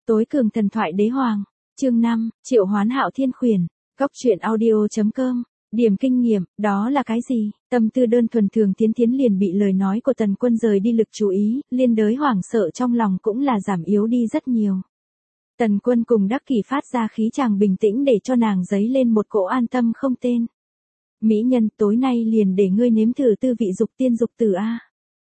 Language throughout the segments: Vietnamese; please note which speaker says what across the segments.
Speaker 1: Tối cường thần thoại đế hoàng. Chương 5, Triệu Hoán Hạo Thiên Khuyển. Góc truyện audio.com. Điểm kinh nghiệm, đó là cái gì? Tâm tư đơn thuần Thường Thiến Thiến liền bị lời nói của Tần Quân rời đi lực chú ý, liên đới hoảng sợ trong lòng cũng là giảm yếu đi rất nhiều. Tần Quân cùng Đắc Kỷ phát ra khí chàng bình tĩnh để cho nàng dấy lên một cỗ an tâm không tên. Mỹ nhân, tối nay liền để ngươi nếm thử tư vị dục tiên dục tử a.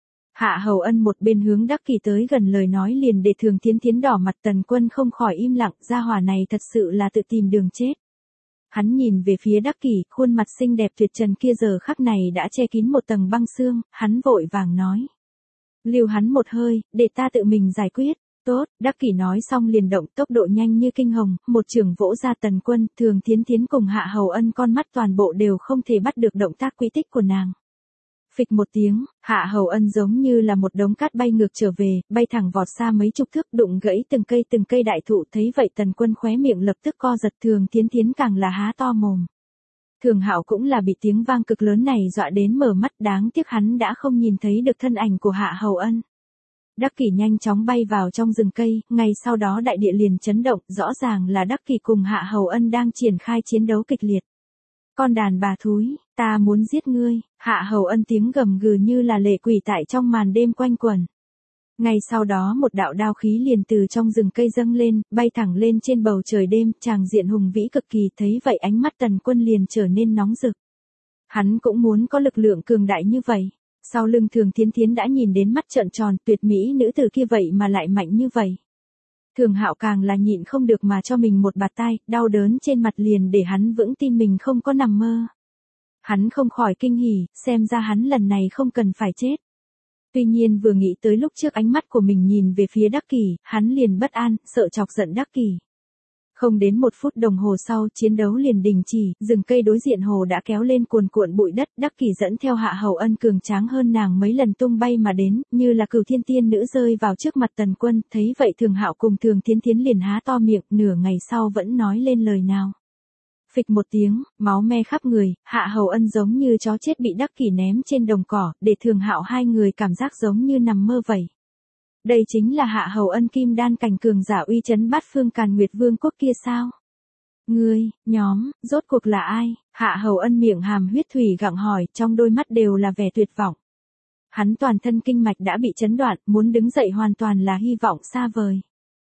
Speaker 1: Hạ Hầu Ân một bên hướng Đắc Kỷ tới gần lời nói liền để Thường Thiến Thiến đỏ mặt. Tần Quân không khỏi im lặng, gia hỏa này thật sự là tự tìm đường chết. Hắn nhìn về phía Đắc Kỷ, khuôn mặt xinh đẹp tuyệt trần kia giờ khắc này đã che kín một tầng băng xương, hắn vội vàng nói. Lưu hắn một hơi, để ta tự mình giải quyết. Tốt, Đắc Kỷ nói xong liền động tốc độ nhanh như kinh hồng, một chưởng vỗ ra. Tần Quân, Thường Thiến Thiến cùng Hạ Hầu Ân con mắt toàn bộ đều không thể bắt được động tác quỹ tích của nàng. Phịch một tiếng, Hạ Hầu Ân giống như là một đống cát bay ngược trở về, bay thẳng vọt xa mấy chục thước, đụng gãy từng cây đại thụ. Thấy vậy Tần Quân khóe miệng lập tức co giật, Thường Thiến Thiến càng là há to mồm. Thường Hạo cũng là bị tiếng vang cực lớn này dọa đến mở mắt, đáng tiếc hắn đã không nhìn thấy được thân ảnh của Hạ Hầu Ân. Đắc Kỷ nhanh chóng bay vào trong rừng cây, ngay sau đó đại địa liền chấn động, rõ ràng là Đắc Kỷ cùng Hạ Hầu Ân đang triển khai chiến đấu kịch liệt. Con đàn bà thúi, ta muốn giết ngươi. Hạ Hầu Ân tiếng gầm gừ như là lệ quỷ tại trong màn đêm quanh quẩn. Ngay sau đó một đạo đao khí liền từ trong rừng cây dâng lên, bay thẳng lên trên bầu trời đêm, tràng diện hùng vĩ cực kỳ. Thấy vậy ánh mắt Tần Quân liền trở nên nóng rực. Hắn cũng muốn có lực lượng cường đại như vậy. Sau lưng Thường Thiến Thiến đã nhìn đến mắt trợn tròn, tuyệt mỹ nữ tử kia vậy mà lại mạnh như vậy. Thường Hạo càng là nhịn không được mà cho mình một bạt tai, đau đớn trên mặt liền để hắn vững tin mình không có nằm mơ. Hắn không khỏi kinh hỉ, xem ra hắn lần này không cần phải chết. Tuy nhiên vừa nghĩ tới lúc trước ánh mắt của mình nhìn về phía Đắc Kỷ, hắn liền bất an, sợ chọc giận Đắc Kỷ. Không đến 1 phút đồng hồ sau, chiến đấu liền đình chỉ, rừng cây đối diện hồ đã kéo lên cuồn cuộn bụi đất. Đắc Kỷ dẫn theo Hạ Hầu Ân cường tráng hơn nàng mấy lần tung bay mà đến, như là cửu thiên tiên nữ rơi vào trước mặt Tần Quân. Thấy vậy Thường Hạo cùng Thường Thiến Thiến liền há to miệng, nửa ngày sau vẫn nói lên lời nào. Phịch một tiếng, máu me khắp người, Hạ Hầu Ân giống như chó chết bị Đắc Kỷ ném trên đồng cỏ, để Thường Hạo hai người cảm giác giống như nằm mơ vậy. Đây chính là Hạ Hầu Ân kim đan cảnh cường giả uy chấn bát phương Càn Nguyệt Vương quốc kia sao? Ngươi, nhóm, rốt cuộc là ai? Hạ Hầu Ân miệng hàm huyết thủy gặng hỏi, trong đôi mắt đều là vẻ tuyệt vọng. Hắn toàn thân kinh mạch đã bị chấn đoạn, muốn đứng dậy hoàn toàn là hy vọng xa vời.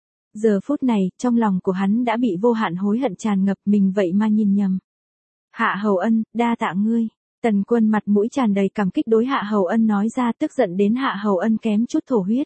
Speaker 1: Giờ phút này, trong lòng của hắn đã bị vô hạn hối hận tràn ngập, mình vậy mà nhìn nhầm. Hạ Hầu Ân, đa tạ ngươi. Tần Quân mặt mũi tràn đầy cảm kích đối Hạ Hầu Ân nói ra, tức giận đến Hạ Hầu Ân kém chút thổ huyết.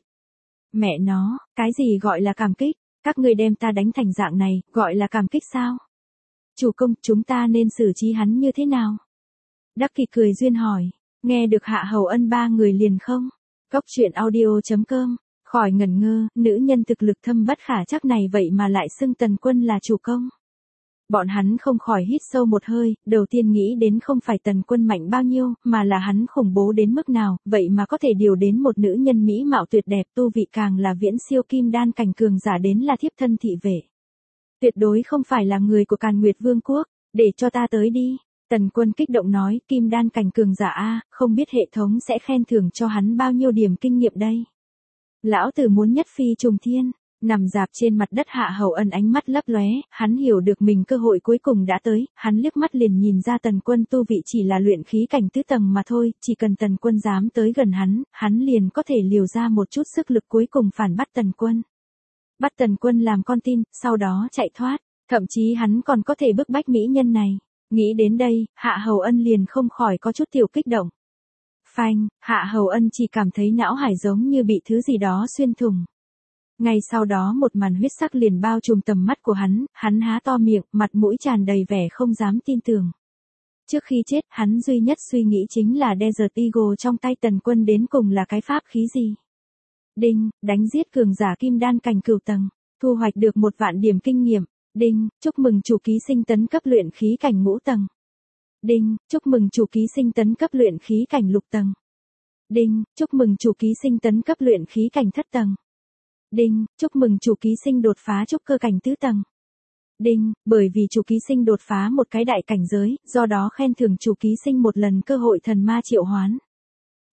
Speaker 1: Mẹ nó, cái gì gọi là cảm kích? Các ngươi đem ta đánh thành dạng này, gọi là cảm kích sao? Chủ công, chúng ta nên xử trí hắn như thế nào? Đắc Kỷ cười duyên hỏi, nghe được Hạ Hầu Ân ba người liền không? Góc truyện audio.com. Khỏi ngẩn ngơ, nữ nhân thực lực thâm bất khả trắc này vậy mà lại xưng Tần Quân là chủ công. Bọn hắn không khỏi hít sâu một hơi, đầu tiên nghĩ đến không phải Tần Quân mạnh bao nhiêu, mà là hắn khủng bố đến mức nào, vậy mà có thể điều đến một nữ nhân mỹ mạo tuyệt đẹp, tu vị càng là viễn siêu kim đan cảnh cường giả đến là thiếp thân thị vệ. Tuyệt đối không phải là người của Càn Nguyệt Vương quốc, để cho ta tới đi. Tần Quân kích động nói, kim đan cảnh cường giả a, không biết hệ thống sẽ khen thưởng cho hắn bao nhiêu điểm kinh nghiệm đây. Lão tử muốn nhất phi trùng thiên. Nằm dạp trên mặt đất Hạ Hầu Ân ánh mắt lấp lóe, hắn hiểu được mình cơ hội cuối cùng đã tới, hắn liếc mắt liền nhìn ra Tần Quân tu vị chỉ là luyện khí cảnh tứ tầng mà thôi, chỉ cần Tần Quân dám tới gần hắn liền có thể liều ra một chút sức lực cuối cùng phản bắt Tần Quân. Bắt Tần Quân làm con tin, sau đó chạy thoát, thậm chí hắn còn có thể bức bách mỹ nhân này. Nghĩ đến đây, Hạ Hầu Ân liền không khỏi có chút tiểu kích động. Phanh, Hạ Hầu Ân chỉ cảm thấy não hải giống như bị thứ gì đó xuyên thủng. Ngay sau đó một màn huyết sắc liền bao trùm tầm mắt của hắn há to miệng, mặt mũi tràn đầy vẻ không dám tin tưởng. Trước khi chết, hắn duy nhất suy nghĩ chính là Desert Eagle trong tay Tần Quân đến cùng là cái pháp khí gì. Đinh, đánh giết cường giả kim đan cảnh cửu tầng, thu hoạch được 1.000.000 điểm kinh nghiệm. Đinh, chúc mừng chủ ký sinh tấn cấp luyện khí cảnh ngũ tầng. Đinh, chúc mừng chủ ký sinh tấn cấp luyện khí cảnh lục tầng. Đinh, chúc mừng chủ ký sinh tấn cấp luyện khí cảnh thất tầng. Đinh, chúc mừng chủ ký sinh đột phá trúc cơ cảnh tứ tầng. Đinh, bởi vì chủ ký sinh đột phá một cái đại cảnh giới, do đó khen thưởng chủ ký sinh một lần cơ hội thần ma triệu hoán.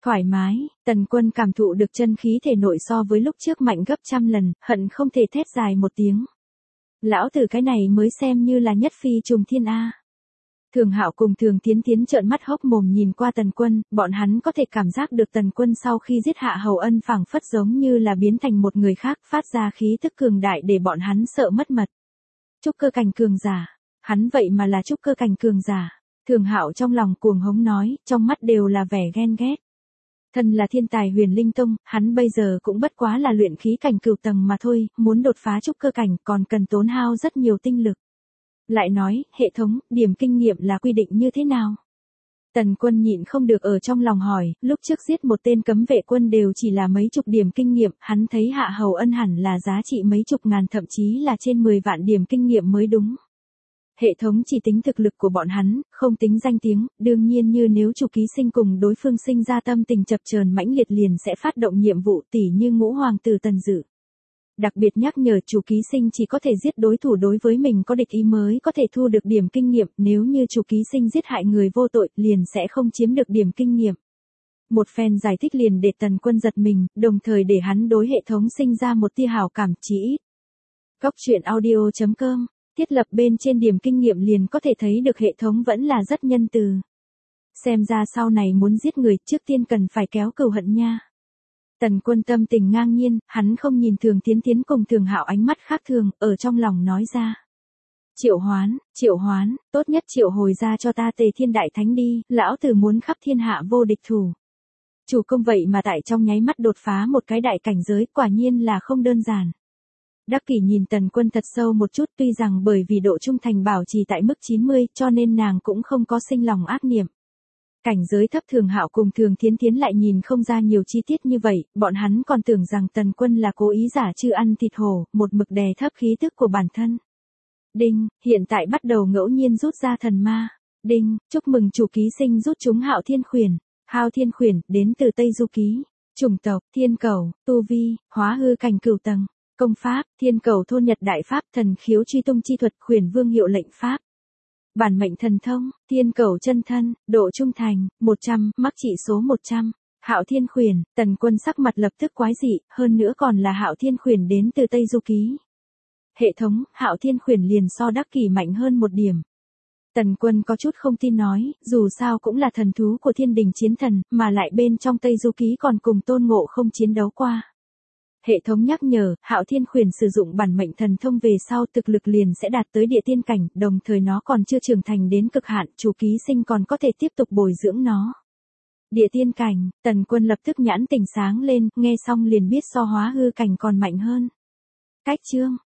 Speaker 1: Thoải mái, Tần Quân cảm thụ được chân khí thể nội so với lúc trước mạnh gấp trăm lần, hận không thể thét dài một tiếng. Lão tử cái này mới xem như là nhất phi trùng thiên A. Thường Hạo cùng Thường Tiến Tiến trợn mắt hốc mồm nhìn qua Tần Quân, bọn hắn có thể cảm giác được Tần Quân sau khi giết Hạ Hầu Ân phảng phất giống như là biến thành một người khác, phát ra khí tức cường đại để bọn hắn sợ mất mật. Trúc cơ cảnh cường giả, hắn vậy mà là trúc cơ cảnh cường giả. Thường Hạo trong lòng cuồng hống nói, trong mắt đều là vẻ ghen ghét. Thân là thiên tài Huyền Linh Tông, hắn bây giờ cũng bất quá là luyện khí cảnh cửu tầng mà thôi, muốn đột phá trúc cơ cảnh còn cần tốn hao rất nhiều tinh lực. Lại nói, hệ thống, điểm kinh nghiệm là quy định như thế nào? Tần Quân nhịn không được ở trong lòng hỏi, lúc trước giết một tên cấm vệ quân đều chỉ là mấy chục điểm kinh nghiệm, hắn thấy Hạ Hầu Ân hẳn là giá trị mấy chục ngàn thậm chí là trên 10 vạn điểm kinh nghiệm mới đúng. Hệ thống chỉ tính thực lực của bọn hắn, không tính danh tiếng, đương nhiên như nếu chủ ký sinh cùng đối phương sinh ra tâm tình chập chờn mãnh liệt liền sẽ phát động nhiệm vụ tỉ như Ngũ Hoàng tử Tần Dự. Đặc biệt nhắc nhở chủ ký sinh chỉ có thể giết đối thủ đối với mình có địch ý mới có thể thu được điểm kinh nghiệm, nếu như chủ ký sinh giết hại người vô tội liền sẽ không chiếm được điểm kinh nghiệm. Một phen giải thích liền để Tần Quân giật mình, đồng thời để hắn đối hệ thống sinh ra một tia hảo cảm chỉ ít. Góc truyện audio.com, thiết lập bên trên điểm kinh nghiệm liền có thể thấy được hệ thống vẫn là rất nhân từ. Xem ra sau này muốn giết người trước tiên cần phải kéo cừu hận nha. Tần Quân tâm tình ngang nhiên, hắn không nhìn Thường Tiến Tiến cùng Thường Hạo ánh mắt khác thường, ở trong lòng nói ra. Triệu hoán, tốt nhất triệu hồi ra cho ta Tề Thiên Đại Thánh đi, lão tử muốn khắp thiên hạ vô địch thủ. Chủ công vậy mà tại trong nháy mắt đột phá một cái đại cảnh giới, quả nhiên là không đơn giản. Đắc Kỷ nhìn Tần Quân thật sâu một chút, tuy rằng bởi vì độ trung thành bảo trì tại mức 90 cho nên nàng cũng không có sinh lòng ác niệm. Cảnh giới thấp Thường Hạo cùng Thường Thiến Thiến lại nhìn không ra nhiều chi tiết như vậy, bọn hắn còn tưởng rằng Tần Quân là cố ý giả trư ăn thịt hổ, một mực đè thấp khí tức của bản thân. Đinh, hiện tại bắt đầu ngẫu nhiên rút ra thần ma. Đinh, chúc mừng chủ ký sinh rút trúng Hạo Thiên Khuyển. Hạo Thiên Khuyển, đến từ Tây Du Ký. Chủng tộc, Thiên Cẩu, tu vi, hóa hư cảnh cửu tầng. Công pháp, Thiên Cẩu thôn nhật đại pháp, thần khiếu truy tung chi thuật, Khuyển Vương hiệu lệnh pháp. Bản mệnh thần thông, Thiên Cẩu chân thân, độ trung thành, 100, mắc trị số 100. Hạo Thiên Khuyển, Tần Quân sắc mặt lập tức quái dị, hơn nữa còn là Hạo Thiên Khuyển đến từ Tây Du Ký. Hệ thống, Hạo Thiên Khuyển liền so Đắc Kỷ mạnh hơn một điểm. Tần Quân có chút không tin nói, dù sao cũng là thần thú của Thiên Đình chiến thần, mà lại bên trong Tây Du Ký còn cùng Tôn Ngộ không chiến đấu qua. Hệ thống nhắc nhở, Hạo Thiên Khuyển sử dụng bản mệnh thần thông về sau thực lực liền sẽ đạt tới địa tiên cảnh, đồng thời nó còn chưa trưởng thành đến cực hạn, chủ ký sinh còn có thể tiếp tục bồi dưỡng nó. Địa tiên cảnh, Tần Quân lập tức nhãn tỉnh sáng lên, nghe xong liền biết so hóa hư cảnh còn mạnh hơn. Cách chương